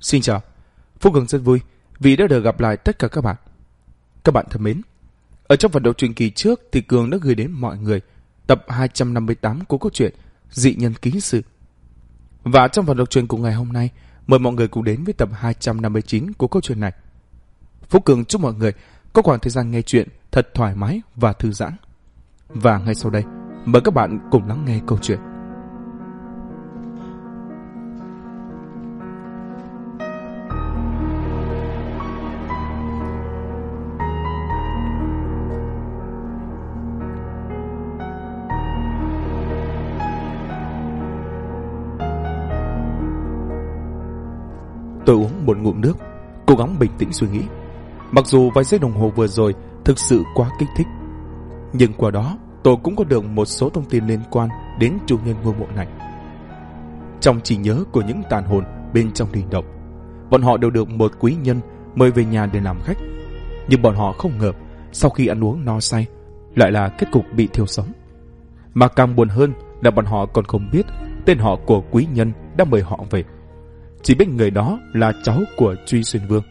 Xin chào, Phúc Cường rất vui vì đã được gặp lại tất cả các bạn. Các bạn thân mến, ở trong phần đọc truyện kỳ trước thì Cường đã gửi đến mọi người tập 258 của câu chuyện Dị Nhân Ký Sự. Và trong phần đọc truyện của ngày hôm nay, mời mọi người cùng đến với tập 259 của câu chuyện này. Phúc Cường chúc mọi người có khoảng thời gian nghe chuyện thật thoải mái và thư giãn. Và ngay sau đây, mời các bạn cùng lắng nghe câu chuyện. Tôi uống một ngụm nước, cố gắng bình tĩnh suy nghĩ. Mặc dù vài giây đồng hồ vừa rồi thực sự quá kích thích, nhưng qua đó tôi cũng có được một số thông tin liên quan đến chủ nhân ngôi mộ này. Trong trí nhớ của những tàn hồn bên trong đình động, bọn họ đều được một quý nhân mời về nhà để làm khách. Nhưng bọn họ không ngờ sau khi ăn uống no say lại là kết cục bị thiêu sống. Mà càng buồn hơn là bọn họ còn không biết tên họ của quý nhân đã mời họ về, chỉ biết người đó là cháu của Truy Xuyên Vương.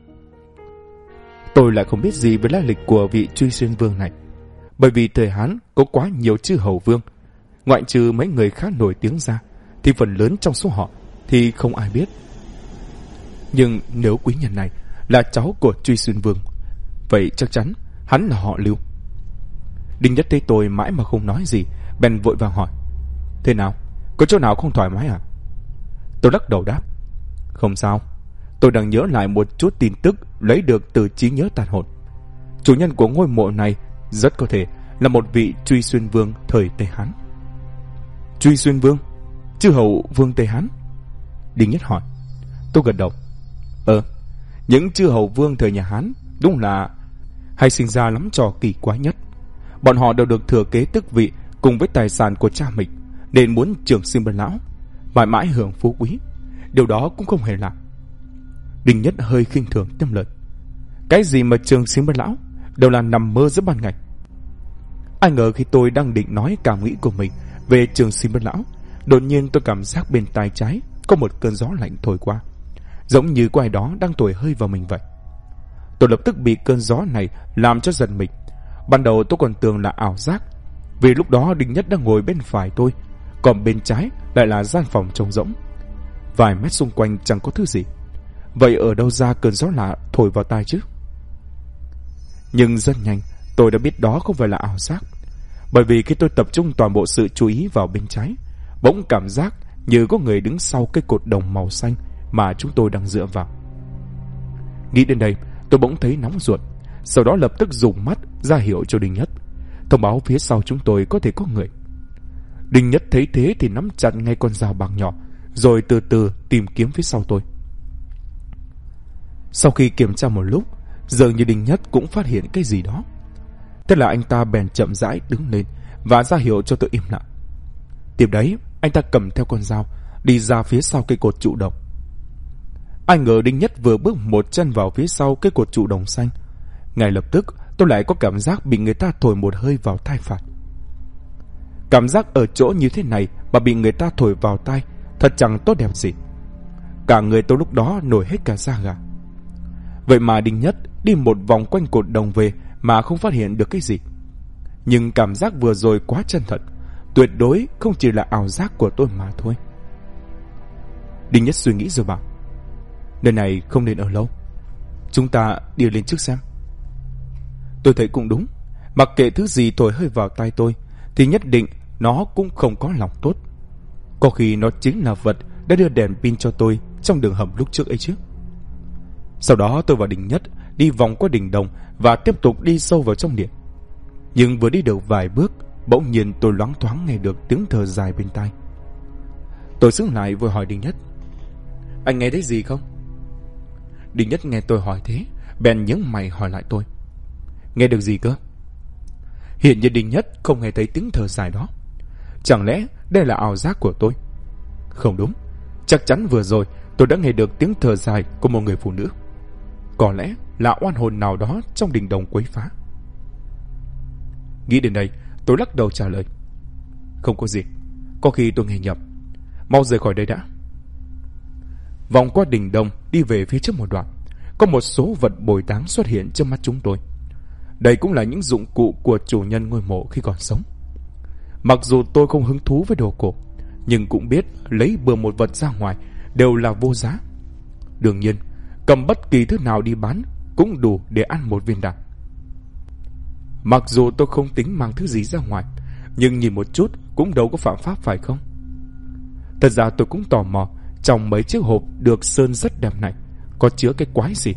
Tôi lại không biết gì về lai lịch của vị Truy Xuyên Vương này, bởi vì thời Hán có quá nhiều chư hầu vương, ngoại trừ mấy người khá nổi tiếng ra thì phần lớn trong số họ thì không ai biết. Nhưng nếu quý nhân này là cháu của Truy Xuyên Vương, vậy chắc chắn hắn là họ Lưu. Đinh Nhất thấy tôi mãi mà không nói gì, bèn vội vàng hỏi: thế nào, có chỗ nào không thoải mái à? Tôi lắc đầu đáp: không sao, tôi đang nhớ lại một chút tin tức lấy được từ trí nhớ tàn hồn. Chủ nhân của ngôi mộ này rất có thể là một vị Truy Xuyên Vương thời Tây Hán. Truy Xuyên Vương? Chư hầu vương Tây Hán? Đinh Nhất hỏi. Tôi gật đầu. Những chư hầu vương thời nhà Hán đúng là hay sinh ra lắm trò kỳ quái nhất. Bọn họ đều được thừa kế tước vị cùng với tài sản của cha mình, nên muốn trường sinh bất lão, mãi mãi hưởng phú quý. Điều đó cũng không hề lạ. Đinh Nhất hơi khinh thường tiếp lời: cái gì mà trường sinh bất lão, đều là nằm mơ giữa ban ngày. Ai ngờ khi tôi đang định nói cảm nghĩ của mình về trường sinh bất lão, đột nhiên tôi cảm giác bên tai trái có một cơn gió lạnh thổi qua, giống như có ai đó đang thổi hơi vào mình vậy. Tôi lập tức bị cơn gió này làm cho giật mình. Ban đầu tôi còn tưởng là ảo giác, vì lúc đó Đinh Nhất đang ngồi bên phải tôi, còn bên trái lại là gian phòng trống rỗng. Vài mét xung quanh chẳng có thứ gì. Vậy ở đâu ra cơn gió lạ thổi vào tai chứ? Nhưng rất nhanh tôi đã biết đó không phải là ảo giác, bởi vì khi tôi tập trung toàn bộ sự chú ý vào bên trái, bỗng cảm giác như có người đứng sau cái cột đồng màu xanh mà chúng tôi đang dựa vào. Nghĩ đến đây tôi bỗng thấy nóng ruột, sau đó lập tức dùng mắt ra hiệu cho Đinh Nhất, thông báo phía sau chúng tôi có thể có người. Đinh Nhất thấy thế thì nắm chặt ngay con dao bằng nhỏ, rồi từ từ tìm kiếm phía sau tôi. Sau khi kiểm tra một lúc, dường như Đinh Nhất cũng phát hiện cái gì đó. Thế là anh ta bèn chậm rãi đứng lên và ra hiệu cho tôi im lặng. Tiếp đấy, anh ta cầm theo con dao đi ra phía sau cây cột trụ đồng. Ai ngờ Đinh Nhất vừa bước một chân vào phía sau cây cột trụ đồng xanh, ngay lập tức tôi lại có cảm giác bị người ta thổi một hơi vào tai phải. Cảm giác ở chỗ như thế này mà bị người ta thổi vào tai thật chẳng tốt đẹp gì. Cả người tôi lúc đó nổi hết cả da gà. Vậy mà Đinh Nhất đi một vòng quanh cột đồng về mà không phát hiện được cái gì. Nhưng cảm giác vừa rồi quá chân thật, tuyệt đối không chỉ là ảo giác của tôi mà thôi. Đinh Nhất suy nghĩ rồi bảo: nơi này không nên ở lâu, chúng ta đi lên trước xem. Tôi thấy cũng đúng, mặc kệ thứ gì thổi hơi vào tai tôi thì nhất định nó cũng không có lòng tốt. Có khi nó chính là vật đã đưa đèn pin cho tôi trong đường hầm lúc trước ấy chứ. Sau đó tôi và Đinh Nhất đi vòng qua đỉnh đồng và tiếp tục đi sâu vào trong điện. Nhưng vừa đi được vài bước, bỗng nhiên tôi loáng thoáng nghe được tiếng thở dài bên tai. Tôi sững lại vừa hỏi Đinh Nhất: anh nghe thấy gì không? Đinh Nhất nghe tôi hỏi thế, bèn nhướng mày hỏi lại tôi: nghe được gì cơ? Hiện nhiên Đinh Nhất không nghe thấy tiếng thở dài đó. Chẳng lẽ đây là ảo giác của tôi? Không đúng, chắc chắn vừa rồi tôi đã nghe được tiếng thở dài của một người phụ nữ. Có lẽ là oan hồn nào đó trong đình đồng quấy phá. Nghĩ đến đây, tôi lắc đầu trả lời: không có gì, có khi tôi nghe nhầm. Mau rời khỏi đây đã. Vòng qua đỉnh đồng, đi đi về phía trước một đoạn, có một số vật bồi táng xuất hiện trước mắt chúng tôi. Đây cũng là những dụng cụ của chủ nhân ngôi mộ khi còn sống. Mặc dù tôi không hứng thú với đồ cổ, nhưng cũng biết lấy bừa một vật ra ngoài đều là vô giá. Đương nhiên, cầm bất kỳ thứ nào đi bán cũng đủ để ăn một viên đạn. Mặc dù tôi không tính mang thứ gì ra ngoài, nhưng nhìn một chút cũng đâu có phạm pháp phải không? Thật ra tôi cũng tò mò trong mấy chiếc hộp được sơn rất đẹp này có chứa cái quái gì.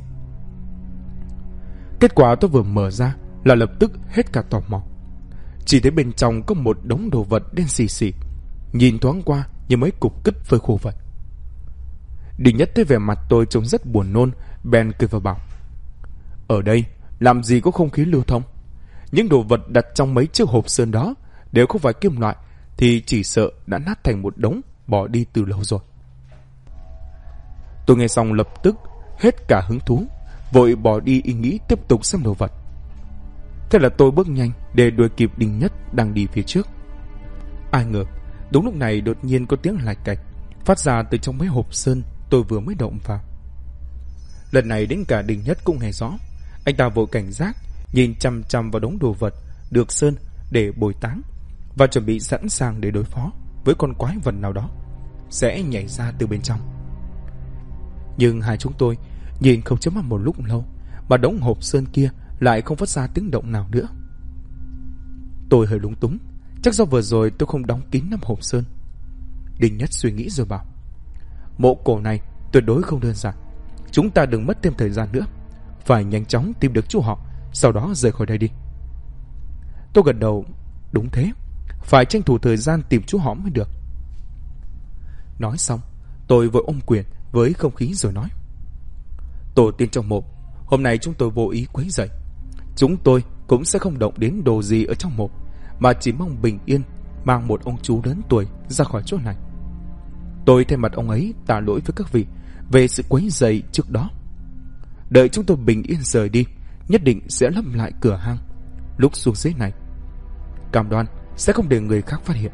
Kết quả tôi vừa mở ra là lập tức hết cả tò mò. Chỉ thấy bên trong có một đống đồ vật đen xì xì, nhìn thoáng qua như mấy cục cứt phơi khô vậy. Đình Nhất thấy vẻ mặt tôi trông rất buồn nôn, bèn cười và bảo: ở đây làm gì có không khí lưu thông? Những đồ vật đặt trong mấy chiếc hộp sơn đó đều không phải kim loại, thì chỉ sợ đã nát thành một đống, bỏ đi từ lâu rồi. Tôi nghe xong lập tức hết cả hứng thú, vội bỏ đi ý nghĩ tiếp tục xem đồ vật. Thế là tôi bước nhanh để đuổi kịp Đình Nhất đang đi phía trước. Ai ngờ đúng lúc này đột nhiên có tiếng lạch cạch phát ra từ trong mấy hộp sơn tôi vừa mới động vào. Lần này đến cả Đình Nhất cũng nghe rõ. Anh ta vội cảnh giác, nhìn chằm chằm vào đống đồ vật được sơn để bồi táng và chuẩn bị sẵn sàng để đối phó với con quái vật nào đó sẽ nhảy ra từ bên trong. Nhưng hai chúng tôi nhìn không chớp mắt một lúc lâu, mà đống hộp sơn kia lại không phát ra tiếng động nào nữa. Tôi hơi lúng túng, chắc do vừa rồi tôi không đóng kín nắp hộp sơn. Đình Nhất suy nghĩ rồi bảo: mộ cổ này tuyệt đối không đơn giản, chúng ta đừng mất thêm thời gian nữa, phải nhanh chóng tìm được chú họ, sau đó rời khỏi đây đi. Tôi gật đầu: đúng thế, phải tranh thủ thời gian tìm chú họ mới được. Nói xong, tôi vội ôm quyền với không khí rồi nói: tổ tiên trong mộ, hôm nay chúng tôi vô ý quấy rầy. Chúng tôi cũng sẽ không động đến đồ gì ở trong mộ, mà chỉ mong bình yên mang một ông chú lớn tuổi ra khỏi chỗ này. Tôi thay mặt ông ấy tạ lỗi với các vị về sự quấy rầy trước đó. Đợi chúng tôi bình yên rời đi, nhất định sẽ lấp lại cửa hang lúc xuống dưới này, cam đoan sẽ không để người khác phát hiện.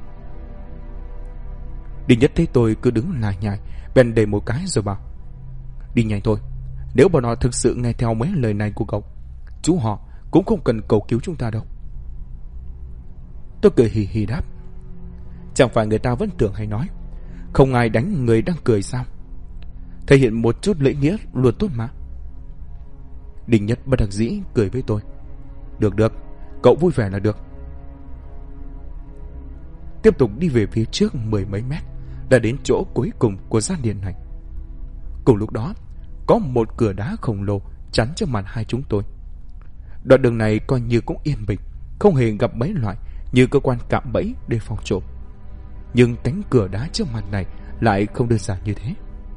Đình Nhất thấy tôi cứ đứng lải nhải, bèn đẩy một cái rồi bảo: đi nhanh thôi, nếu bọn họ thực sự nghe theo mấy lời này của cậu, chú họ cũng không cần cầu cứu chúng ta đâu. Tôi cười hì hì đáp: chẳng phải người ta vẫn tưởng hay nói không ai đánh người đang cười sao? Thể hiện một chút lễ nghĩa luôn tốt mà. Đình Nhất bất đắc dĩ cười với tôi: được được, cậu vui vẻ là được. Tiếp tục đi về phía trước 10 mấy mét đã đến chỗ cuối cùng của gian điện này. Cùng lúc đó, có một cửa đá khổng lồ chắn trước mặt hai chúng tôi. Đoạn đường này coi như cũng yên bình, không hề gặp mấy loại như cơ quan cạm bẫy để phòng trộm. Nhưng cánh cửa đá trước mặt này lại không đơn giản như thế.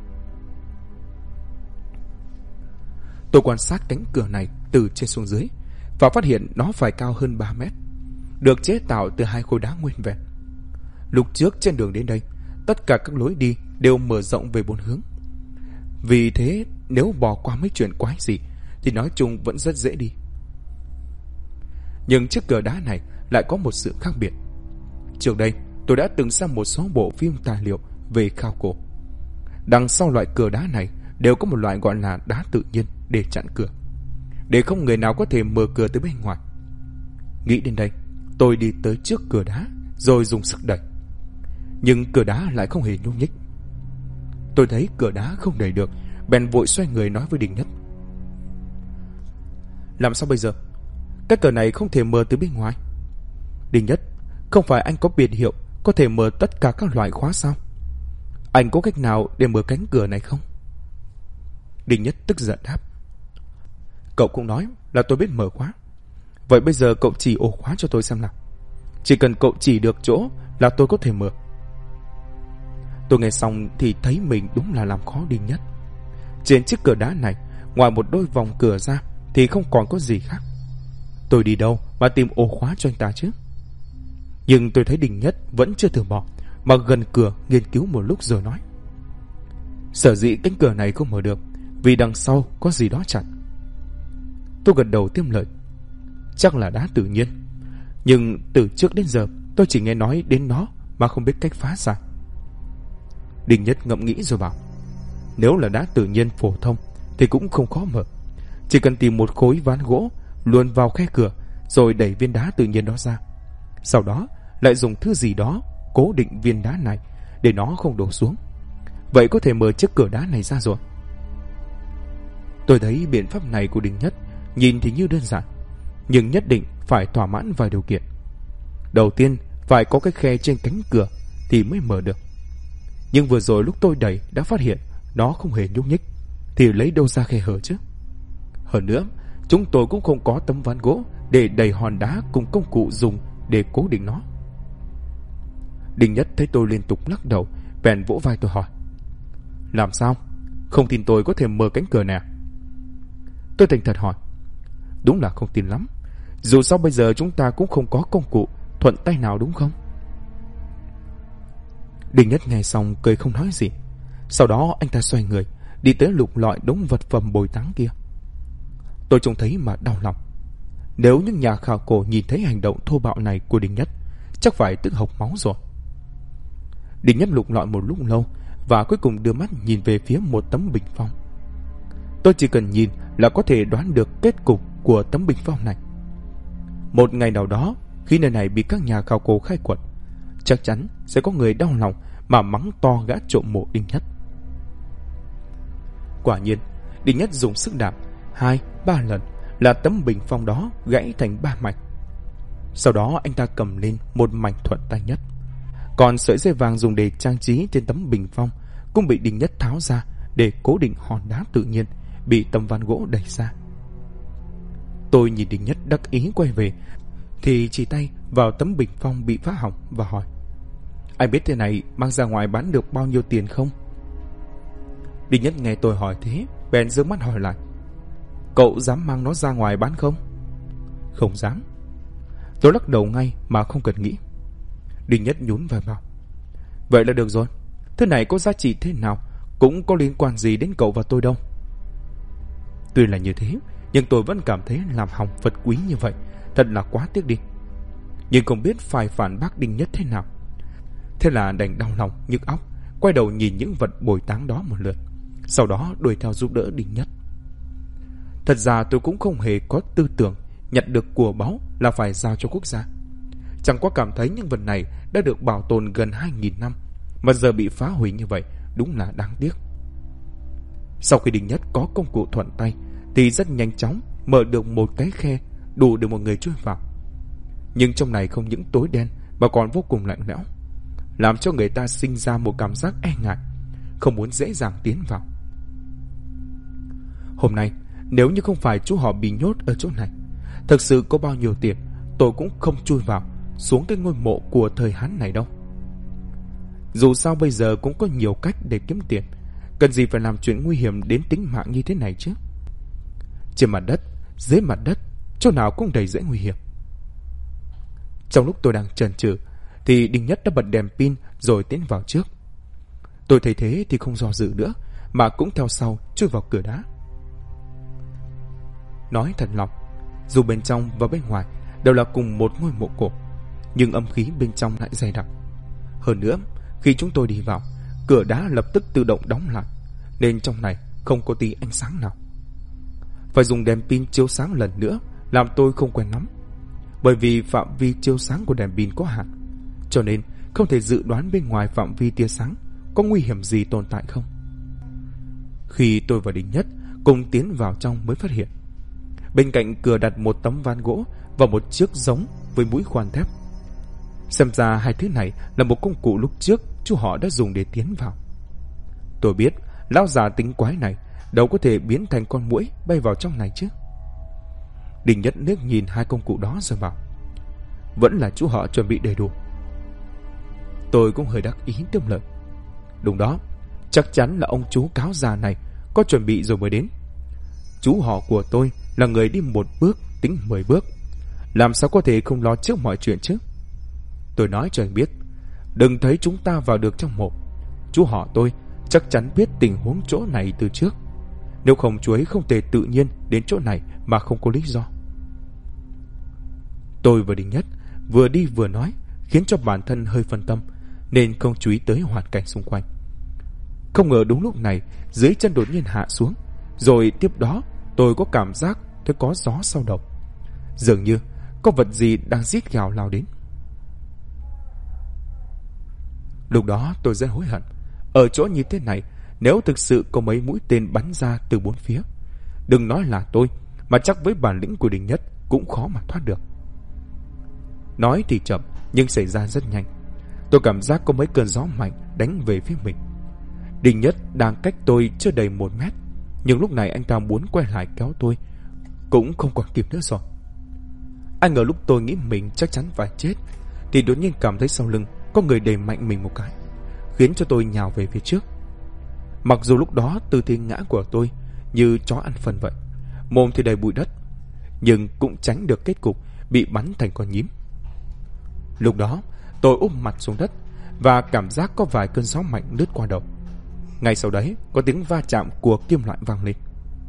Tôi quan sát cánh cửa này từ trên xuống dưới và phát hiện nó phải cao hơn 3 mét, được chế tạo từ hai khối đá nguyên vẹn. Lúc trước trên đường đến đây, tất cả các lối đi đều mở rộng về 4 hướng. Vì thế nếu bỏ qua mấy chuyện quái gì thì nói chung vẫn rất dễ đi. Nhưng chiếc cửa đá này lại có một sự khác biệt. Trước đây tôi đã từng xem một số bộ phim tài liệu về khảo cổ. Đằng sau loại cửa đá này đều có một loại gọi là đá tự nhiên để chặn cửa, để không người nào có thể mở cửa từ bên ngoài. Nghĩ đến đây, tôi đi tới trước cửa đá rồi dùng sức đẩy. Nhưng cửa đá lại không hề nhúc nhích. Tôi thấy cửa đá không đẩy được, bèn vội xoay người nói với Đình Nhất: làm sao bây giờ? Cái cửa này không thể mở từ bên ngoài. Đình Nhất, không phải anh có biệt hiệu có thể mở tất cả các loại khóa sao? Anh có cách nào để mở cánh cửa này không? Đình Nhất tức giận đáp: cậu cũng nói là tôi biết mở khóa. Vậy bây giờ cậu chỉ ổ khóa cho tôi xem nào. Chỉ cần cậu chỉ được chỗ là tôi có thể mở. Tôi nghe xong thì thấy mình đúng là làm khó Đình Nhất. Trên chiếc cửa đá này, ngoài một đôi vòng cửa ra thì không còn có gì khác. Tôi đi đâu mà tìm ổ khóa cho anh ta chứ? Nhưng tôi thấy Đình Nhất vẫn chưa từ bỏ, mà gần cửa nghiên cứu một lúc rồi nói: sở dĩ cánh cửa này không mở được vì đằng sau có gì đó chặn. Tôi gật đầu tiêm lời: chắc là đá tự nhiên, nhưng từ trước đến giờ tôi chỉ nghe nói đến nó mà không biết cách phá ra. Đình Nhất ngẫm nghĩ rồi bảo: Nếu là đá tự nhiên phổ thông thì cũng không khó mở. Chỉ cần tìm một khối ván gỗ luồn vào khe cửa, rồi đẩy viên đá tự nhiên đó ra. Sau đó lại dùng thứ gì đó cố định viên đá này để nó không đổ xuống. Vậy có thể mở chiếc cửa đá này ra rồi. Tôi thấy biện pháp này của Đình Nhất nhìn thì như đơn giản, nhưng nhất định phải thỏa mãn vài điều kiện. Đầu tiên, phải có cái khe trên cánh cửa thì mới mở được. Nhưng vừa rồi lúc tôi đẩy đã phát hiện nó không hề nhúc nhích, thì lấy đâu ra khe hở chứ? Hơn nữa, chúng tôi cũng không có tấm ván gỗ để đẩy hòn đá cùng công cụ dùng để cố định nó. Đình Nhất thấy tôi liên tục lắc đầu, bèn vỗ vai tôi hỏi: làm sao? Không tin tôi có thể mở cánh cửa này? Tôi thành thật hỏi: đúng là không tin lắm. Dù sao bây giờ chúng ta cũng không có công cụ thuận tay nào, đúng không? Đình Nhất nghe xong cười không nói gì. Sau đó anh ta xoay người đi tới lục lọi đống vật phẩm bồi táng kia. Tôi trông thấy mà đau lòng. Nếu những nhà khảo cổ nhìn thấy hành động thô bạo này của Đình Nhất, chắc phải tức hộc máu rồi. Đình Nhất lục lọi một lúc lâu và cuối cùng đưa mắt nhìn về phía một tấm bình phong. Tôi chỉ cần nhìn là có thể đoán được kết cục của tấm bình phong này. Một ngày nào đó, khi nơi này bị các nhà khảo cổ khai quật, chắc chắn sẽ có người đau lòng mà mắng to gã trộm mộ Đình Nhất. Quả nhiên, Đình Nhất dùng sức đạp 2-3 lần là tấm bình phong đó gãy thành 3 mảnh. Sau đó anh ta cầm lên một mảnh thuận tay nhất. Còn sợi dây vàng dùng để trang trí trên tấm bình phong cũng bị Đình Nhất tháo ra để cố định hòn đá tự nhiên bị tấm ván gỗ đẩy ra. Tôi nhìn Đình Nhất đắc ý quay về thì chỉ tay vào tấm bình phong bị phá hỏng và hỏi: anh biết thế này mang ra ngoài bán được bao nhiêu tiền không? Đình Nhất nghe tôi hỏi thế bèn giơ mắt hỏi lại: cậu dám mang nó ra ngoài bán không? Không dám. Tôi lắc đầu ngay mà không cần nghĩ. Đình Nhất nhún vai vào: vậy là được rồi. Thứ này có giá trị thế nào cũng có liên quan gì đến cậu và tôi đâu. Tuy là như thế, nhưng tôi vẫn cảm thấy làm hỏng vật quý như vậy thật là quá tiếc đi. Nhưng không biết phải phản bác Đình Nhất thế nào. Thế là đành đau lòng nhức óc, quay đầu nhìn những vật bồi táng đó một lượt, sau đó đuổi theo giúp đỡ Đình Nhất. Thật ra tôi cũng không hề có tư tưởng nhặt được của báu là phải giao cho quốc gia. Chẳng qua cảm thấy những vật này đã được bảo tồn gần 2.000 năm mà giờ bị phá hủy như vậy đúng là đáng tiếc. Sau khi Đình Nhất có công cụ thuận tay thì rất nhanh chóng mở được một cái khe đủ để một người chui vào. Nhưng trong này không những tối đen mà còn vô cùng lạnh lẽo, làm cho người ta sinh ra một cảm giác e ngại, không muốn dễ dàng tiến vào. Hôm nay nếu như không phải chú họ bị nhốt ở chỗ này, thực sự có bao nhiêu tiền tôi cũng không chui vào xuống cái ngôi mộ của thời Hán này đâu. Dù sao bây giờ cũng có nhiều cách để kiếm tiền, cần gì phải làm chuyện nguy hiểm đến tính mạng như thế này chứ. Trên mặt đất, dưới mặt đất, chỗ nào cũng đầy rẫy nguy hiểm. Trong lúc tôi đang chần chừ thì Đình Nhất đã bật đèn pin rồi tiến vào trước. Tôi thấy thế thì không do dự nữa mà cũng theo sau chui vào cửa đá. Nói thật lòng, dù bên trong và bên ngoài đều là cùng một ngôi mộ cổ, nhưng âm khí bên trong lại dày đặc. Hơn nữa, khi chúng tôi đi vào, cửa đá lập tức tự động đóng lại, nên trong này không có tí ánh sáng nào. Phải dùng đèn pin chiếu sáng lần nữa làm tôi không quen lắm, bởi vì phạm vi chiếu sáng của đèn pin có hạn, cho nên không thể dự đoán bên ngoài phạm vi tia sáng có nguy hiểm gì tồn tại không. Khi tôi và Đình Nhất cùng tiến vào trong mới phát hiện bên cạnh cửa đặt một tấm ván gỗ và một chiếc giống với mũi khoan thép. Xem ra hai thứ này là một công cụ lúc trước chú họ đã dùng để tiến vào. Tôi biết lão già tính quái này đâu có thể biến thành con muỗi bay vào trong này chứ. Đình Nhất liếc nhìn hai công cụ đó rồi bảo: vẫn là chú họ chuẩn bị đầy đủ. Tôi cũng hơi đắc ý tiếp lời: đúng đó, chắc chắn là ông chú cáo già này có chuẩn bị rồi mới đến. Chú họ của tôi là người đi một bước tính 10 bước, làm sao có thể không lo trước mọi chuyện chứ. Tôi nói cho anh biết, đừng thấy chúng ta vào được trong mộ, chú họ tôi chắc chắn biết tình huống chỗ này từ trước, nếu không chú ấy không thể tự nhiên đến chỗ này mà không có lý do. Tôi và Đình Nhất vừa đi vừa nói khiến cho bản thân hơi phân tâm, nên không chú ý tới hoàn cảnh xung quanh. Không ngờ đúng lúc này dưới chân đột nhiên hạ xuống, rồi tiếp đó tôi có cảm giác thấy có gió sau đầu. Dường như có vật gì đang rít gào lao đến. Lúc đó tôi rất hối hận. Ở chỗ như thế này, nếu thực sự có mấy mũi tên bắn ra từ bốn phía, đừng nói là tôi, mà chắc với bản lĩnh của Đình Nhất cũng khó mà thoát được. Nói thì chậm, nhưng xảy ra rất nhanh. Tôi cảm giác có mấy cơn gió mạnh đánh về phía mình. Đình Nhất đang cách tôi chưa đầy 1 mét, nhưng lúc này anh ta muốn quay lại kéo tôi cũng không còn kịp nữa rồi. Anh ngờ lúc tôi nghĩ mình chắc chắn phải chết, thì đột nhiên cảm thấy sau lưng có người đẩy mạnh mình một cái, khiến cho tôi nhào về phía trước. Mặc dù lúc đó tư thế ngã của tôi như chó ăn phân vậy, mồm thì đầy bụi đất, nhưng cũng tránh được kết cục bị bắn thành con nhím. Lúc đó tôi úp mặt xuống đất và cảm giác có vài cơn gió mạnh lướt qua đầu. Ngay sau đấy có tiếng va chạm của kim loại vang lên.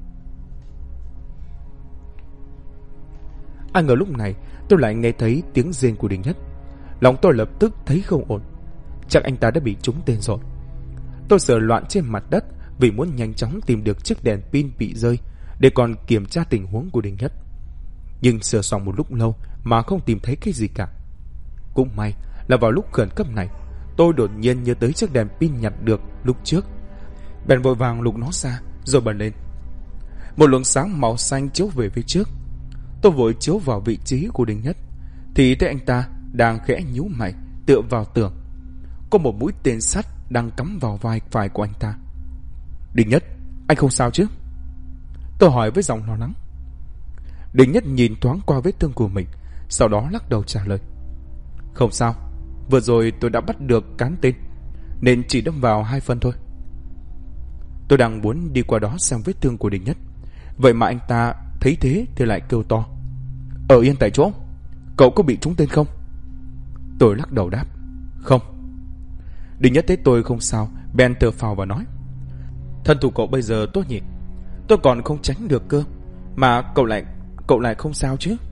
Ai ngờ lúc này tôi lại nghe thấy tiếng rên của Đình Nhất. Lòng tôi lập tức thấy không ổn. Chắc anh ta đã bị trúng tên rồi. Tôi sờ loạn trên mặt đất vì muốn nhanh chóng tìm được chiếc đèn pin bị rơi để còn kiểm tra tình huống của Đình Nhất. Nhưng sờ soạn một lúc lâu mà không tìm thấy cái gì cả. Cũng may là vào lúc khẩn cấp này, tôi đột nhiên nhớ tới chiếc đèn pin nhặt được lúc trước, bèn vội vàng lục nó ra rồi bật lên. Một luồng sáng màu xanh chiếu về phía trước. Tôi vội chiếu vào vị trí của Đình Nhất thì thấy anh ta đang khẽ nhíu mày tựa vào tường. Có một mũi tên sắt đang cắm vào vai phải của anh ta. Đình Nhất, anh không sao chứ? Tôi hỏi với giọng lo lắng. Đình Nhất nhìn thoáng qua vết thương của mình, sau đó lắc đầu trả lời. Không sao, vừa rồi tôi đã bắt được cán tên, nên chỉ đâm vào 2 phân thôi. Tôi đang muốn đi qua đó xem vết thương của Đình Nhất, vậy mà anh ta thấy thế thì lại kêu to. Ở yên tại chỗ, cậu có bị trúng tên không? Tôi lắc đầu đáp. Không. Đình Nhất thấy tôi không sao, bèn thở phào và nói. Thân thủ cậu bây giờ tốt nhỉ? Tôi còn không tránh được cơ, mà cậu lại không sao chứ?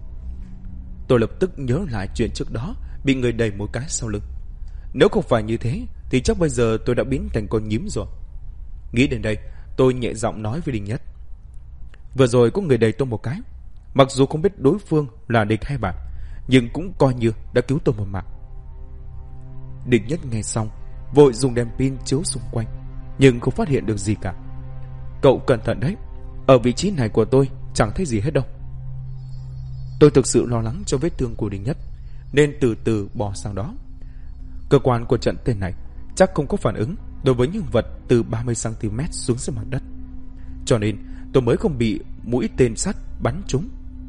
Tôi lập tức nhớ lại chuyện trước đó bị người đẩy một cái sau lưng. Nếu không phải như thế thì chắc bây giờ tôi đã biến thành con nhím rồi. Nghĩ đến đây, tôi nhẹ giọng nói với Đình Nhất. Vừa rồi có người đẩy tôi một cái, mặc dù không biết đối phương là địch hay bạn, nhưng cũng coi như đã cứu tôi một mạng. Đình Nhất nghe xong vội dùng đèn pin chiếu xung quanh, nhưng không phát hiện được gì cả. Cậu cẩn thận đấy, ở vị trí này của tôi chẳng thấy gì hết đâu. Tôi thực sự lo lắng cho vết thương của Đình Nhất, nên từ từ bỏ sang đó. Cơ quan của trận tên này chắc không có phản ứng đối với những vật từ 30cm xuống dưới mặt đất, cho nên tôi mới không bị mũi tên sắt bắn trúng.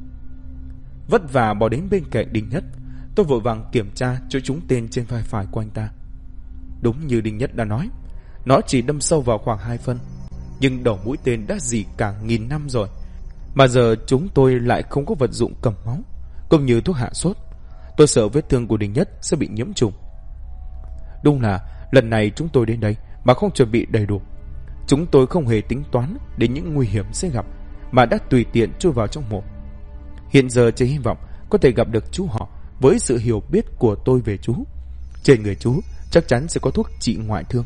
Vất vả bỏ đến bên cạnh Đình Nhất, tôi vội vàng kiểm tra chỗ trúng tên trên vai phải của anh ta. Đúng như Đình Nhất đã nói, nó chỉ đâm sâu vào khoảng 2 phân, nhưng đầu mũi tên đã rỉ cả 1000 năm rồi, mà giờ chúng tôi lại không có vật dụng cầm máu cũng như thuốc hạ sốt. Tôi sợ vết thương của Đình Nhất sẽ bị nhiễm trùng. Đúng là lần này chúng tôi đến đây mà không chuẩn bị đầy đủ. Chúng tôi không hề tính toán đến những nguy hiểm sẽ gặp, mà đã tùy tiện chui vào trong mộ. Hiện giờ chỉ hy vọng có thể gặp được chú họ. Với sự hiểu biết của tôi về chú, trên người chú chắc chắn sẽ có thuốc trị ngoại thương.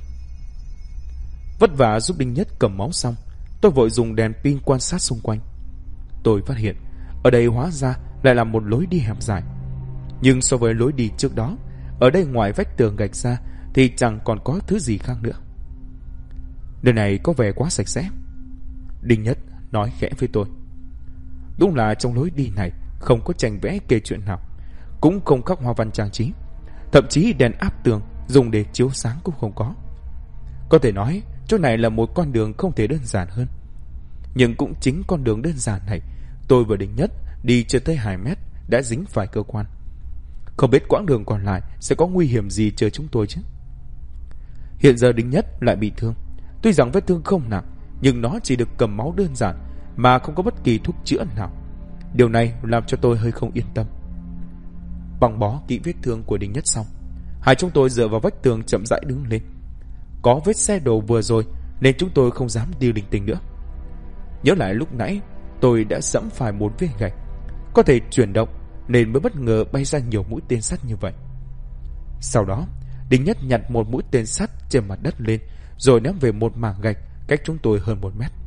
Vất vả giúp Đình Nhất cầm máu xong, tôi vội dùng đèn pin quan sát xung quanh. Tôi phát hiện ở đây hóa ra lại là một lối đi hẹp dài. Nhưng so với lối đi trước đó, ở đây ngoài vách tường gạch ra thì chẳng còn có thứ gì khác nữa. Nơi này có vẻ quá sạch sẽ, Đình Nhất nói khẽ với tôi. Đúng là trong lối đi này không có tranh vẽ kể chuyện nào, cũng không khắc hoa văn trang trí, thậm chí đèn áp tường dùng để chiếu sáng cũng không có. Có thể nói chỗ này là một con đường không thể đơn giản hơn. Nhưng cũng chính con đường đơn giản này, tôi và Đình Nhất đi chưa tới 2 mét đã dính phải cơ quan. Không biết quãng đường còn lại sẽ có nguy hiểm gì chờ chúng tôi chứ. Hiện giờ Đình Nhất lại bị thương. Tuy rằng vết thương không nặng, nhưng nó chỉ được cầm máu đơn giản mà không có bất kỳ thuốc chữa nào. Điều này làm cho tôi hơi không yên tâm. Băng bó kỹ vết thương của Đình Nhất xong, hai chúng tôi dựa vào vách tường chậm rãi đứng lên. Có vết xe đổ vừa rồi nên chúng tôi không dám đi linh tinh nữa. Nhớ lại lúc nãy tôi đã giẫm phải một viên gạch có thể chuyển động, nên mới bất ngờ bay ra nhiều mũi tên sắt như vậy. Sau đó Đình Nhất nhặt một mũi tên sắt trên mặt đất lên, rồi ném về một mảng gạch cách chúng tôi hơn 1 mét.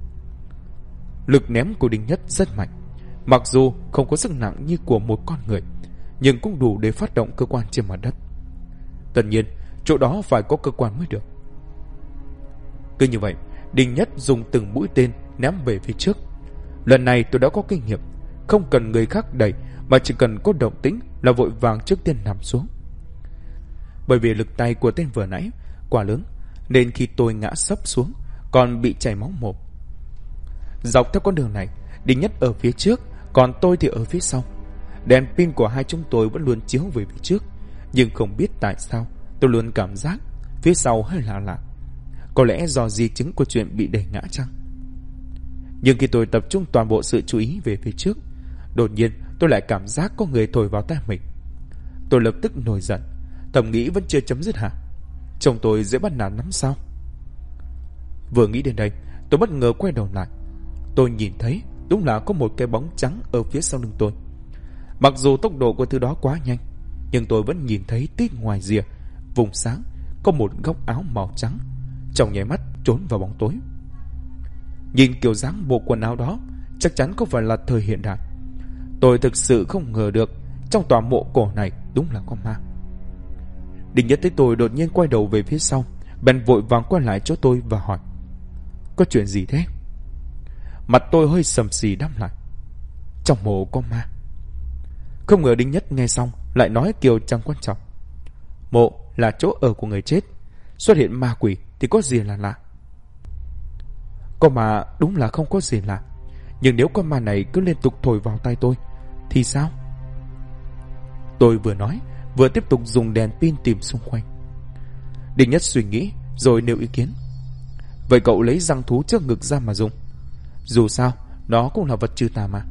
Lực ném của Đinh Nhất rất mạnh, mặc dù không có sức nặng như của một con người, nhưng cũng đủ để phát động cơ quan trên mặt đất. Tất nhiên, chỗ đó phải có cơ quan mới được. Cứ như vậy, Đinh Nhất dùng từng mũi tên ném về phía trước. Lần này tôi đã có kinh nghiệm, không cần người khác đẩy mà chỉ cần có động tĩnh là vội vàng trước tiên nằm xuống. Bởi vì lực tay của tên vừa nãy quá lớn, nên khi tôi ngã sấp xuống còn bị chảy máu mồm. Dọc theo con đường này, Đinh Nhất ở phía trước, còn tôi thì ở phía sau. Đèn pin của hai chúng tôi vẫn luôn chiếu về phía trước, nhưng không biết tại sao tôi luôn cảm giác phía sau hơi lạ lạ. Có lẽ do di chứng của chuyện bị đẩy ngã chăng? Nhưng khi tôi tập trung toàn bộ sự chú ý về phía trước, đột nhiên tôi lại cảm giác có người thổi vào tai mình. Tôi lập tức nổi giận, thầm nghĩ vẫn chưa chấm dứt hả? Chồng tôi dễ bắt nạt lắm sao? Vừa nghĩ đến đây, tôi bất ngờ quay đầu lại. Tôi nhìn thấy đúng là có một cái bóng trắng ở phía sau lưng tôi. Mặc dù tốc độ của thứ đó quá nhanh, nhưng tôi vẫn nhìn thấy tít ngoài rìa vùng sáng có một góc áo màu trắng, trong nháy mắt trốn vào bóng tối. Nhìn kiểu dáng bộ quần áo đó, chắc chắn không phải là thời hiện đại. Tôi thực sự không ngờ được trong tòa mộ cổ này đúng là có ma. Đinh Nhất thấy tôi đột nhiên quay đầu về phía sau, bèn vội vàng quay lại chỗ tôi và hỏi: có chuyện gì thế? Mặt tôi hơi sầm xì đáp lại: trong mộ có ma. Không ngờ Đinh Nhất nghe xong lại nói kiểu chẳng quan trọng: mộ là chỗ ở của người chết, xuất hiện ma quỷ thì có gì là lạ? Có ma đúng là không có gì lạ, nhưng nếu con ma này cứ liên tục thổi vào tai tôi thì sao? Tôi vừa nói vừa tiếp tục dùng đèn pin tìm xung quanh. Đinh Nhất suy nghĩ rồi nêu ý kiến: vậy cậu lấy răng thú trước ngực ra mà dùng, dù sao nó cũng là vật trừ tà mà.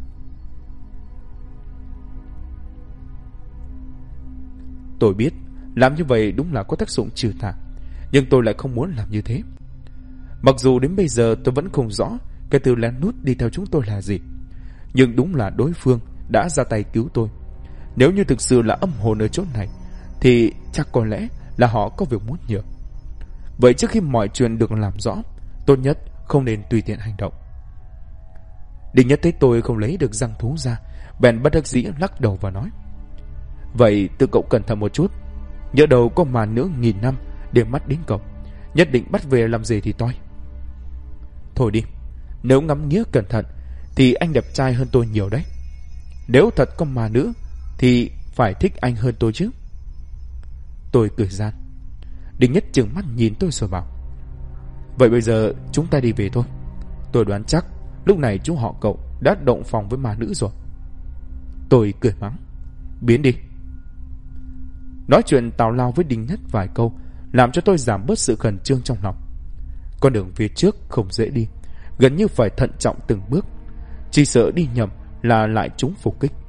Tôi biết làm như vậy đúng là có tác dụng trừ tà, nhưng tôi lại không muốn làm như thế. Mặc dù đến bây giờ tôi vẫn không rõ cái từ lén lút đi theo chúng tôi là gì, nhưng đúng là đối phương đã ra tay cứu tôi. Nếu như thực sự là âm hồn ở chỗ này thì chắc có lẽ là họ có việc muốn nhờ. Vậy trước khi mọi chuyện được làm rõ, tốt nhất không nên tùy tiện hành động. Đinh Nhất thấy tôi không lấy được răng thú ra, bèn bất đắc dĩ lắc đầu và nói: vậy tự cậu cẩn thận một chút, nhỡ đầu có mà nữa 1000 năm để mắt đến cậu, nhất định bắt về làm gì thì toi. Thôi đi, nếu ngắm nghía cẩn thận thì anh đẹp trai hơn tôi nhiều đấy. Nếu thật có mà nữ thì phải thích anh hơn tôi chứ. Tôi cười gian. Đinh Nhất trừng mắt nhìn tôi rồi bảo: vậy bây giờ chúng ta đi về thôi. Tôi đoán chắc lúc này chú họ cậu đã động phòng với ma nữ rồi. Tôi cười mắng: biến đi. Nói chuyện tào lao với Đinh Nhất vài câu làm cho tôi giảm bớt sự khẩn trương trong lòng. Con đường phía trước không dễ đi, gần như phải thận trọng từng bước, chỉ sợ đi nhầm là lại trúng phục kích.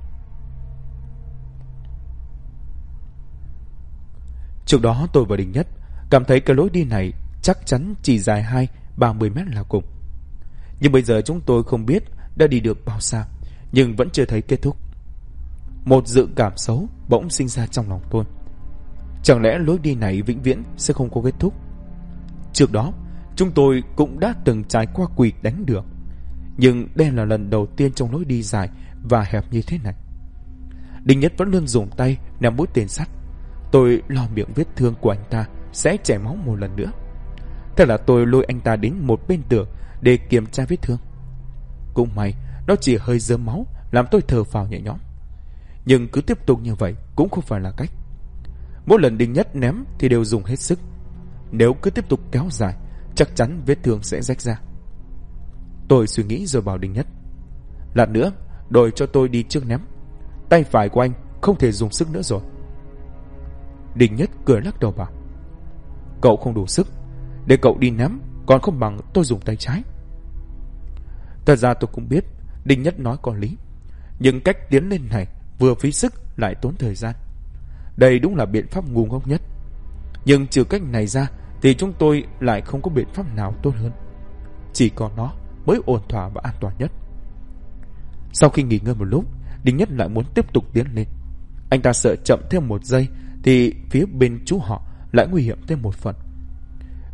Trước đó tôi và Đinh Nhất cảm thấy cái lối đi này chắc chắn chỉ dài 20-30 mét là cùng. Nhưng bây giờ chúng tôi không biết đã đi được bao xa, nhưng vẫn chưa thấy kết thúc. Một dự cảm xấu bỗng sinh ra trong lòng tôi. Chẳng lẽ lối đi này vĩnh viễn sẽ không có kết thúc? Trước đó chúng tôi cũng đã từng trải qua quỷ đánh đường, nhưng đây là lần đầu tiên trong lối đi dài và hẹp như thế này. Đinh Nhất vẫn luôn dùng tay ném mũi tên sắt. Tôi lo miệng vết thương của anh ta sẽ chảy máu một lần nữa. Thế là tôi lôi anh ta đến một bên tường để kiểm tra vết thương. Cũng may nó chỉ hơi rớm máu, làm tôi thở phào nhẹ nhõm. Nhưng cứ tiếp tục như vậy cũng không phải là cách. Mỗi lần Đinh Nhất ném thì đều dùng hết sức. Nếu cứ tiếp tục kéo dài, chắc chắn vết thương sẽ rách ra. Tôi suy nghĩ rồi bảo Đinh Nhất: lát nữa đổi cho tôi đi trước ném, tay phải của anh không thể dùng sức nữa rồi. Đinh Nhất cười lắc đầu bảo: cậu không đủ sức, để cậu đi ném còn không bằng tôi dùng tay trái. Thật ra tôi cũng biết Đinh Nhất nói có lý, nhưng cách tiến lên này vừa phí sức lại tốn thời gian. Đây đúng là biện pháp ngu ngốc nhất. Nhưng trừ cách này ra thì chúng tôi lại không có biện pháp nào tốt hơn. Chỉ có nó mới ổn thỏa và an toàn nhất. Sau khi nghỉ ngơi một lúc, Đinh Nhất lại muốn tiếp tục tiến lên. Anh ta sợ chậm thêm một giây thì phía bên chú họ lại nguy hiểm thêm một phần.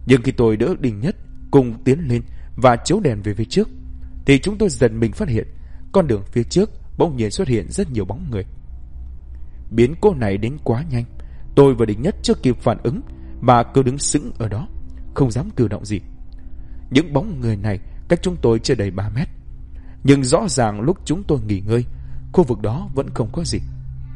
Nhưng khi tôi đỡ Đinh Nhất cùng tiến lên và chiếu đèn về phía trước, thì chúng tôi giật mình phát hiện con đường phía trước bỗng nhiên xuất hiện rất nhiều bóng người. Biến cố này đến quá nhanh, tôi và Đinh Nhất chưa kịp phản ứng mà cứ đứng sững ở đó, không dám cử động gì. Những bóng người này cách chúng tôi chưa đầy 3 mét, nhưng rõ ràng lúc chúng tôi nghỉ ngơi, khu vực đó vẫn không có gì.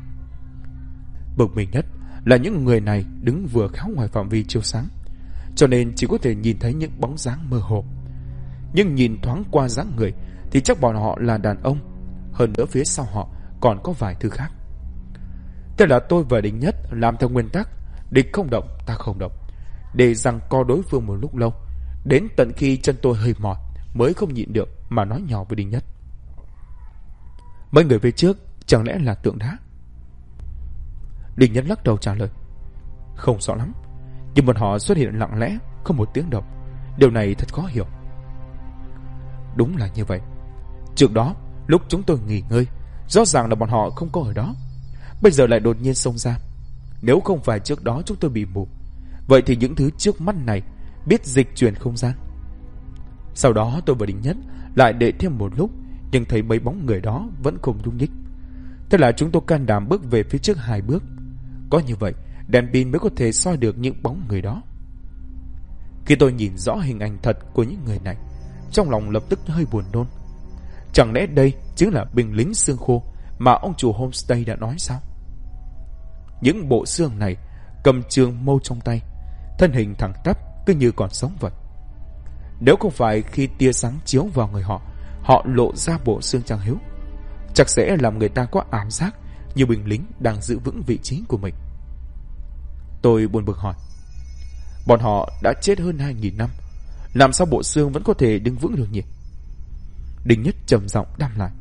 Bực mình nhất là những người này đứng vừa khéo ngoài phạm vi chiếu sáng, cho nên chỉ có thể nhìn thấy những bóng dáng mơ hồ. Nhưng nhìn thoáng qua dáng người thì chắc bọn họ là đàn ông, hơn nữa phía sau họ còn có vài thứ khác. Thế là tôi và Đinh Nhất làm theo nguyên tắc địch không động ta không động, để giằng co đối phương một lúc lâu, đến tận khi chân tôi hơi mỏi mới không nhịn được mà nói nhỏ với Đinh Nhất: mấy người phía trước chẳng lẽ là tượng đá? Đinh Nhất lắc đầu trả lời: không rõ lắm, nhưng bọn họ xuất hiện lặng lẽ, không một tiếng động. Điều này thật khó hiểu. Đúng là như vậy. Trước đó lúc chúng tôi nghỉ ngơi, rõ ràng là bọn họ không có ở đó, bây giờ lại đột nhiên xông ra. Nếu không phải trước đó chúng tôi bị mù, vậy thì những thứ trước mắt này biết dịch chuyển không gian. Sau đó tôi và Đinh Nhất lại đợi thêm một lúc, nhưng thấy mấy bóng người đó vẫn không nhúc nhích. Thế là chúng tôi can đảm bước về phía trước 2 bước. Có như vậy đèn pin mới có thể soi được những bóng người đó. Khi tôi nhìn rõ hình ảnh thật của những người này, trong lòng lập tức hơi buồn nôn. Chẳng lẽ đây chính là binh lính xương khô mà ông chủ homestay đã nói sao? Những bộ xương này cầm trường mâu trong tay, thân hình thẳng tắp cứ như còn sống vật. Nếu không phải khi tia sáng chiếu vào người họ, họ lộ ra bộ xương trắng hiếu, chắc sẽ làm người ta có ảo giác như binh lính đang giữ vững vị trí của mình. Tôi buồn bực hỏi: bọn họ đã chết hơn 2.000 năm, làm sao bộ xương vẫn có thể đứng vững được nhỉ? Đinh Nhất trầm giọng đáp lại: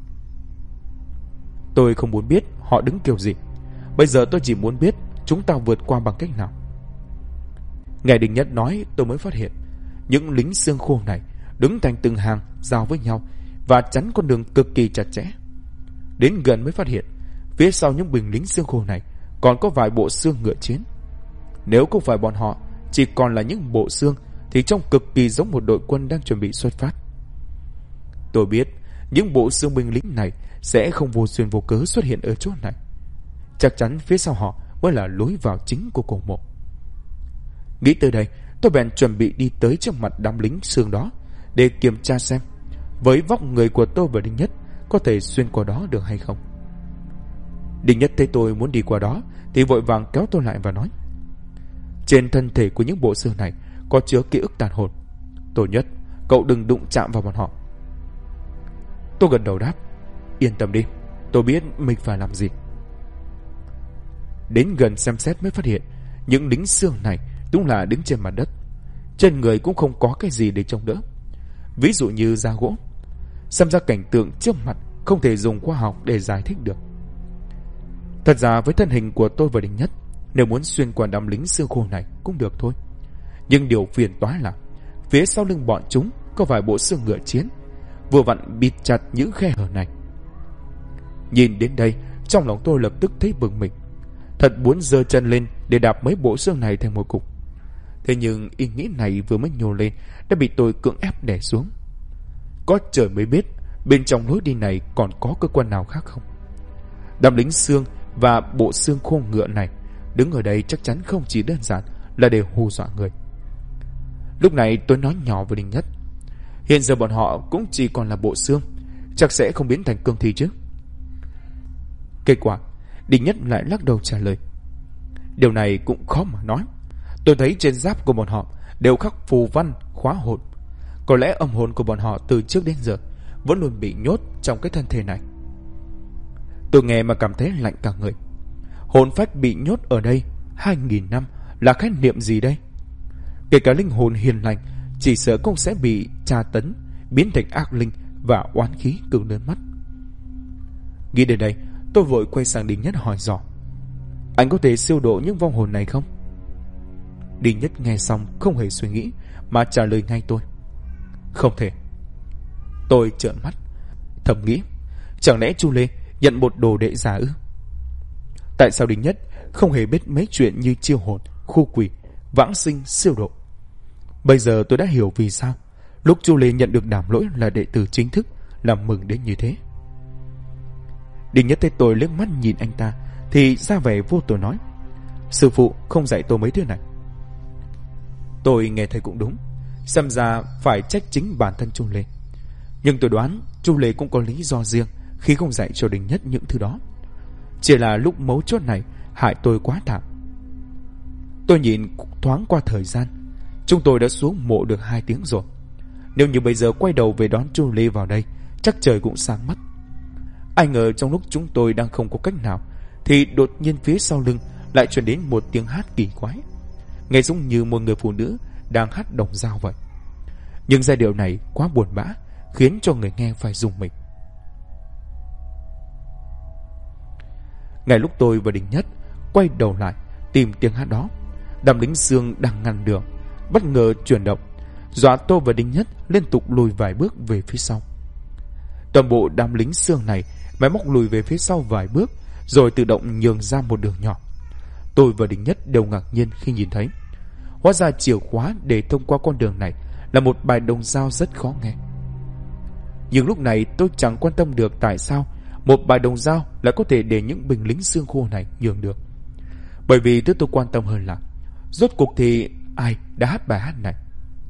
tôi không muốn biết họ đứng kiểu gì, bây giờ tôi chỉ muốn biết chúng ta vượt qua bằng cách nào. Nghe Đinh Nhất nói, tôi mới phát hiện những lính xương khô này đứng thành từng hàng giao với nhau và chắn con đường cực kỳ chặt chẽ. Đến gần mới phát hiện phía sau những binh lính xương khô này còn có vài bộ xương ngựa chiến. Nếu không phải bọn họ chỉ còn là những bộ xương thì trông cực kỳ giống một đội quân đang chuẩn bị xuất phát. Tôi biết những bộ xương binh lính này sẽ không vô duyên vô cớ xuất hiện ở chỗ này. Chắc chắn phía sau họ mới là lối vào chính của cổ mộ. Nghĩ tới đây, tôi bèn chuẩn bị đi tới trước mặt đám lính xương đó để kiểm tra xem với vóc người của tôi và Đinh Nhất có thể xuyên qua đó được hay không. Đinh Nhất thấy tôi muốn đi qua đó thì vội vàng kéo tôi lại và nói: trên thân thể của những bộ xương này có chứa ký ức tàn hồn, tốt nhất cậu đừng đụng chạm vào bọn họ. Tôi gật đầu đáp: yên tâm đi, tôi biết mình phải làm gì. Đến gần xem xét mới phát hiện những lính xương này đúng là đứng trên mặt đất, trên người cũng không có cái gì để chống đỡ, ví dụ như da gỗ. Xem ra cảnh tượng trước mặt không thể dùng khoa học để giải thích được. Thật ra với thân hình của tôi và Đinh Nhất, nếu muốn xuyên qua đám lính xương khô này cũng được thôi. Nhưng điều phiền toái là phía sau lưng bọn chúng có vài bộ xương ngựa chiến, vừa vặn bịt chặt những khe hở này. Nhìn đến đây, trong lòng tôi lập tức thấy bực mình, thật muốn giơ chân lên để đạp mấy bộ xương này thành một cục. Thế nhưng ý nghĩ này vừa mới nhô lên đã bị tôi cưỡng ép đè xuống. Có trời mới biết bên trong lối đi này còn có cơ quan nào khác không. Đám lính xương và bộ xương khô ngựa này đứng ở đây chắc chắn không chỉ đơn giản là để hù dọa người. Lúc này tôi nói nhỏ với Đinh Nhất: hiện giờ bọn họ cũng chỉ còn là bộ xương, chắc sẽ không biến thành cương thi chứ. Kết quả Đinh Nhất lại lắc đầu trả lời: điều này cũng khó mà nói. Tôi thấy trên giáp của bọn họ đều khắc phù văn khóa hồn. Có lẽ âm hồn của bọn họ từ trước đến giờ vẫn luôn bị nhốt trong cái thân thể này. Tôi nghe mà cảm thấy lạnh cả người. Hồn phách bị nhốt ở đây 2.000 năm là khái niệm gì đây? Kể cả linh hồn hiền lành chỉ sợ cũng sẽ bị tra tấn, biến thành ác linh và oán khí cực lớn mắt. Nghĩ đến đây, tôi vội quay sang Đinh Nhất hỏi dò: anh có thể siêu độ những vong hồn này không? Đinh Nhất nghe xong không hề suy nghĩ mà trả lời ngay tôi: không thể. Tôi trợn mắt thầm nghĩ, chẳng lẽ Chu Lê nhận một đồ đệ giả ư? Tại sao Đinh Nhất không hề biết mấy chuyện như chiêu hồn, khu quỷ, vãng sinh, siêu độ? Bây giờ tôi đã hiểu vì sao lúc Chu Lê nhận được Đàm Lỗi là đệ tử chính thức làm mừng đến như thế. Đinh Nhất thấy tôi liếc mắt nhìn anh ta thì ra vẻ vô tội nói: sư phụ không dạy tôi mấy thứ này. Tôi nghe thấy cũng đúng, xem ra phải trách chính bản thân Chu Lê. Nhưng tôi đoán Chu Lê cũng có lý do riêng khi không dạy cho Đinh Nhất những thứ đó. Chỉ là lúc mấu chốt này hại tôi quá thảm. Tôi nhìn thoáng qua thời gian, chúng tôi đã xuống mộ được 2 tiếng rồi. Nếu như bây giờ quay đầu về đón Chu Lê vào đây, chắc trời cũng sáng mất. Ai ngờ trong lúc chúng tôi đang không có cách nào thì đột nhiên phía sau lưng lại truyền đến một tiếng hát kỳ quái, nghe giống như một người phụ nữ đang hát đồng dao vậy. Nhưng giai điệu này quá buồn bã, khiến cho người nghe phải rùng mình. Ngay lúc tôi và Đinh Nhất quay đầu lại tìm tiếng hát đó, đám lính xương đang ngăn đường bất ngờ chuyển động, dọa tôi và Đinh Nhất liên tục lùi vài bước về phía sau. Toàn bộ đám lính xương này máy móc lùi về phía sau vài bước rồi tự động nhường ra một đường nhỏ. Tôi và Đinh Nhất đều ngạc nhiên khi nhìn thấy, hóa ra chìa khóa để thông qua con đường này là một bài đồng dao rất khó nghe. Nhưng lúc này tôi chẳng quan tâm được tại sao một bài đồng dao lại có thể để những binh lính xương khô này nhường được. Bởi vì thứ tôi quan tâm hơn là rốt cuộc thì ai đã hát bài hát này.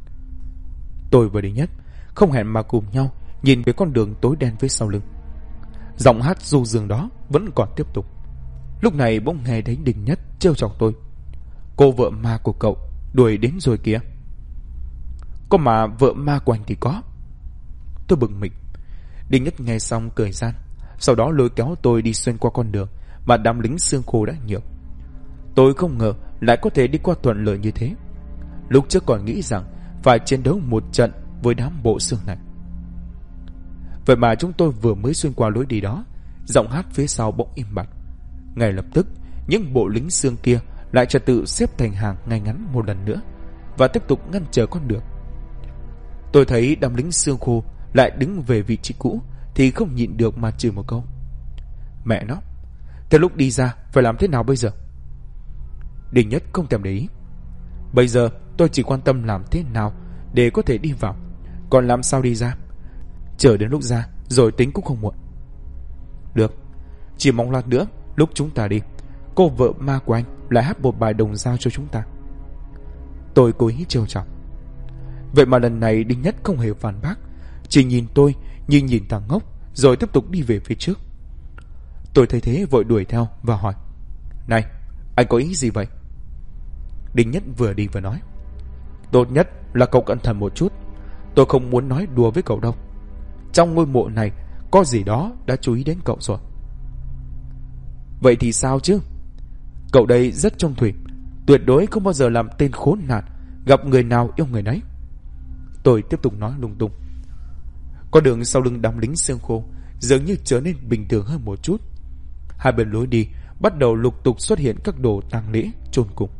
Tôi và Đinh Nhất không hẹn mà cùng nhau nhìn về con đường tối đen phía sau lưng. Giọng hát du dương đó vẫn còn tiếp tục. Lúc này bỗng nghe thấy Đinh Nhất trêu chọc tôi: cô vợ ma của cậu đuổi đến rồi kìa. Có mà vợ ma của anh thì có. Tôi bừng mình. Đinh Nhất nghe xong cười gian, sau đó lôi kéo tôi đi xuyên qua con đường mà đám lính xương khô đã nhường. Tôi không ngờ lại có thể đi qua thuận lợi như thế. Lúc trước còn nghĩ rằng phải chiến đấu một trận với đám bộ xương này. Vậy mà chúng tôi vừa mới xuyên qua lối đi đó, giọng hát phía sau bỗng im bặt. Ngay lập tức những bộ lính xương kia lại trật tự xếp thành hàng ngay ngắn một lần nữa và tiếp tục ngăn trở con đường. Tôi thấy đám lính xương khô lại đứng về vị trí cũ thì không nhịn được mà chửi một câu: mẹ nó, thế lúc đi ra phải làm thế nào bây giờ? Đinh Nhất không thèm để ý. Bây giờ tôi chỉ quan tâm làm thế nào để có thể đi vào, còn làm sao đi ra, chờ đến lúc ra rồi tính cũng không muộn. Được, chỉ mong lát nữa lúc chúng ta đi, cô vợ ma của anh lại hát một bài đồng dao cho chúng ta. Tôi cố ý trêu chọc. Vậy mà lần này Đinh Nhất không hề phản bác, chỉ nhìn tôi như nhìn thằng ngốc rồi tiếp tục đi về phía trước. Tôi thấy thế vội đuổi theo và hỏi: này, anh có ý gì vậy? Đinh Nhất vừa đi vừa nói: tốt nhất là cậu cẩn thận một chút, tôi không muốn nói đùa với cậu đâu. Trong ngôi mộ này có gì đó đã chú ý đến cậu rồi. Vậy thì sao chứ? Cậu đây rất trung thủy, tuyệt đối không bao giờ làm tên khốn nạn, gặp người nào yêu người nấy. Tôi tiếp tục nói lung tung. Con đường sau lưng đám lính xương khô dường như trở nên bình thường hơn một chút. Hai bên lối đi bắt đầu lục tục xuất hiện các đồ tang lễ chôn cùng.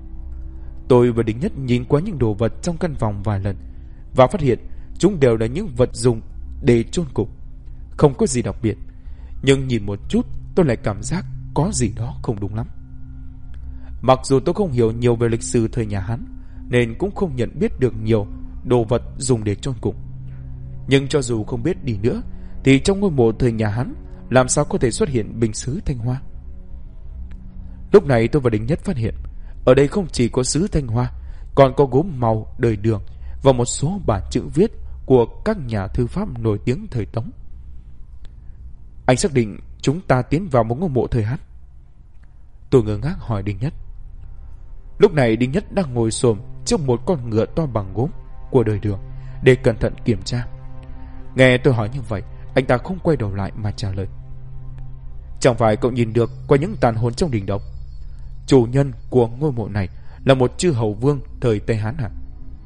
Tôi và Đinh Nhất nhìn qua những đồ vật trong căn phòng vài lần và phát hiện chúng đều là những vật dùng để chôn cùng, không có gì đặc biệt. Nhưng nhìn một chút tôi lại cảm giác có gì đó không đúng lắm. Mặc dù tôi không hiểu nhiều về lịch sử thời nhà Hán nên cũng không nhận biết được nhiều đồ vật dùng để chôn cùng. Nhưng cho dù không biết đi nữa thì trong ngôi mộ thời nhà Hán làm sao có thể xuất hiện bình sứ Thanh Hoa? Lúc này tôi và Đinh Nhất phát hiện ở đây không chỉ có sứ Thanh Hoa, còn có gốm màu đời Đường và một số bản chữ viết của các nhà thư pháp nổi tiếng thời Tống. Anh xác định chúng ta tiến vào một ngôi mộ thời Hán? Tôi ngơ ngác hỏi Đinh Nhất. Lúc này Đinh Nhất đang ngồi xổm trước một con ngựa to bằng gốm của đời Đường để cẩn thận kiểm tra. Nghe tôi hỏi như vậy, anh ta không quay đầu lại mà trả lời: chẳng phải cậu nhìn được qua những tàn hồn trong đình động, chủ nhân của ngôi mộ này là một chư hầu vương thời Tây Hán hả?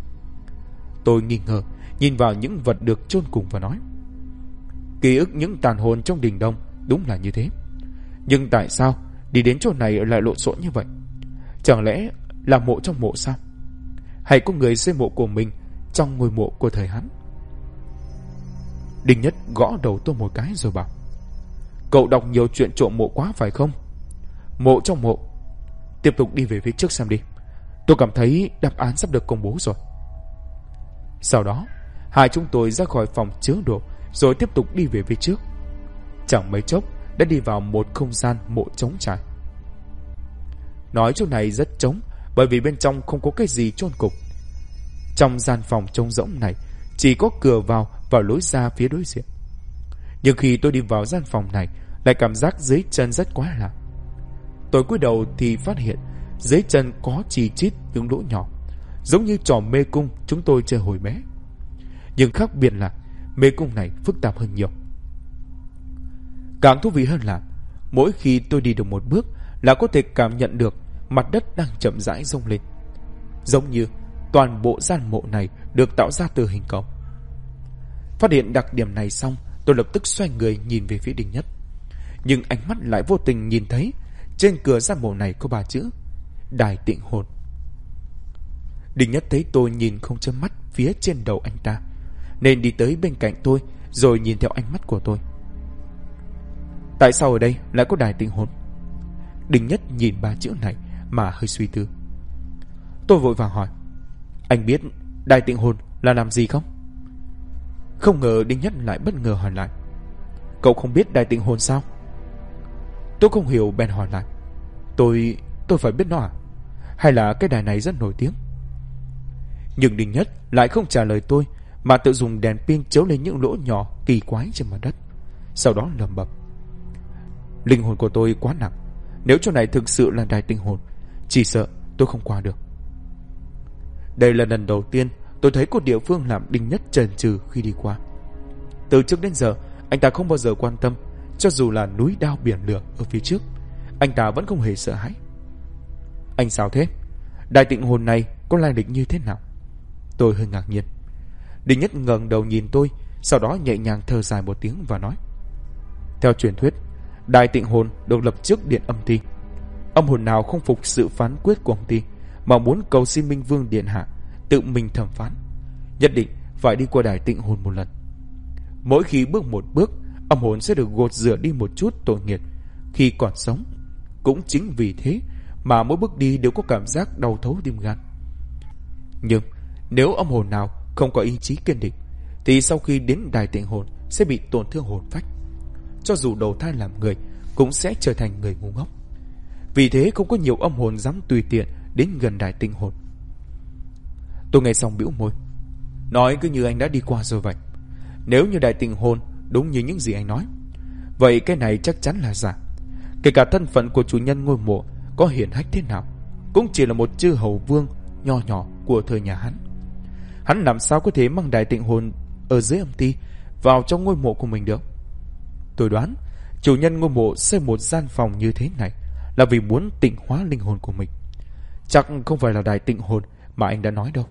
Tôi nghi ngờ nhìn vào những vật được chôn cùng và nói: ký ức những tàn hồn trong đình đông đúng là như thế, nhưng tại sao đi đến chỗ này lại lộn xộn như vậy? Chẳng lẽ là mộ trong mộ sao? Hay có người xây mộ của mình trong ngôi mộ của thời Hán? Đinh Nhất gõ đầu tôi một cái rồi bảo: cậu đọc nhiều chuyện trộm mộ quá phải không? Mộ trong mộ. Tiếp tục đi về phía trước xem đi, tôi cảm thấy đáp án sắp được công bố rồi. Sau đó, hai chúng tôi ra khỏi phòng chứa đồ rồi tiếp tục đi về phía trước. Chẳng mấy chốc đã đi vào một không gian mộ trống trải. Nói chỗ này rất trống bởi vì bên trong không có cái gì chôn cục. Trong gian phòng trống rỗng này chỉ có cửa vào và lối ra phía đối diện. Nhưng khi tôi đi vào gian phòng này, lại cảm giác dưới chân rất quái lạ. Tôi cúi đầu thì phát hiện dưới chân có chi chít những lỗ nhỏ, giống như trò mê cung chúng tôi chơi hồi bé. Nhưng khác biệt là mê cung này phức tạp hơn nhiều. Càng thú vị hơn là mỗi khi tôi đi được một bước là có thể cảm nhận được mặt đất đang chậm rãi rung lên, giống như toàn bộ gian mộ này được tạo ra từ hình cầu. Phát hiện đặc điểm này xong, tôi lập tức xoay người nhìn về phía Đinh Nhất. Nhưng ánh mắt lại vô tình nhìn thấy trên cửa gian mộ này có 3 chữ: Đài Tịnh Hồn. Đinh Nhất thấy tôi nhìn không chớp mắt phía trên đầu anh ta, nên đi tới bên cạnh tôi rồi nhìn theo ánh mắt của tôi. Tại sao ở đây lại có Đài Tịnh Hồn? Đinh Nhất nhìn 3 chữ này mà hơi suy tư. Tôi vội vàng hỏi: Anh biết Đài Tịnh Hồn là làm gì không? Không ngờ Đinh Nhất lại bất ngờ hỏi lại: Cậu không biết Đài Tịnh Hồn sao? Tôi không hiểu bèn hỏi lại: Tôi phải biết nó à? Hay là cái đài này rất nổi tiếng? Nhưng Đinh Nhất lại không trả lời tôi, mà tự dùng đèn pin chiếu lên những lỗ nhỏ kỳ quái trên mặt đất. Sau đó lẩm bẩm: Linh hồn của tôi quá nặng, nếu chỗ này thực sự là Đài Tịnh Hồn, chỉ sợ tôi không qua được. Đây là lần đầu tiên tôi thấy có địa phương làm Đinh Nhất chần chừ khi đi qua. Từ trước đến giờ anh ta không bao giờ quan tâm, cho dù là núi đao biển lửa ở phía trước, anh ta vẫn không hề sợ hãi. Anh sao thế? Đài Tịnh Hồn này có lai lịch như thế nào? Tôi hơi ngạc nhiên. Đinh Nhất ngẩng đầu nhìn tôi, sau đó nhẹ nhàng thở dài một tiếng và nói: Theo truyền thuyết, Đài Tịnh Hồn được lập trước điện Âm Ti. Âm hồn nào không phục sự phán quyết của Âm Ti mà muốn cầu xin Minh Vương điện hạ tự mình thẩm phán, nhất định phải đi qua Đài Tịnh Hồn một lần. Mỗi khi bước một bước, âm hồn sẽ được gột rửa đi một chút tội nghiệp khi còn sống. Cũng chính vì thế mà mỗi bước đi đều có cảm giác đau thấu tim gan. Nhưng nếu âm hồn nào không có ý chí kiên định thì sau khi đến Đài Tịnh Hồn sẽ bị tổn thương hồn phách, cho dù đầu thai làm người cũng sẽ trở thành người ngu ngốc. Vì thế không có nhiều âm hồn dám tùy tiện đến gần Đài Tịnh Hồn. Tôi nghe xong bĩu môi, nói cứ như anh đã đi qua rồi vậy. Nếu như Đài Tịnh Hồn đúng như những gì anh nói, vậy cái này chắc chắn là giả. Kể cả thân phận của chủ nhân ngôi mộ có hiển hách thế nào, cũng chỉ là một chư hầu vương nho nhỏ của thời nhà Hán. Hắn làm sao có thể mang Đài Tịnh Hồn ở dưới Âm Ti vào trong ngôi mộ của mình được? Tôi đoán chủ nhân ngôi mộ xây một gian phòng như thế này là vì muốn tịnh hóa linh hồn của mình. Chắc không phải là Đài Tịnh Hồn mà anh đã nói đâu.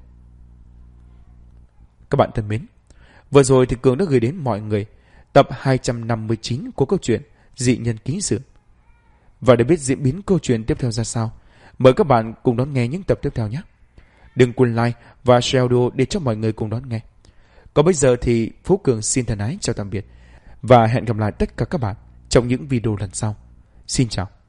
Các bạn thân mến, vừa rồi thì Cường đã gửi đến mọi người tập 259 của câu chuyện Dị Nhân Ký Sự. Và để biết diễn biến câu chuyện tiếp theo ra sao, mời các bạn cùng đón nghe những tập tiếp theo nhé. Đừng quên like và share audio để cho mọi người cùng đón nghe. Còn bây giờ thì Phú Cường xin thân ái chào tạm biệt và hẹn gặp lại tất cả các bạn trong những video lần sau. Xin chào.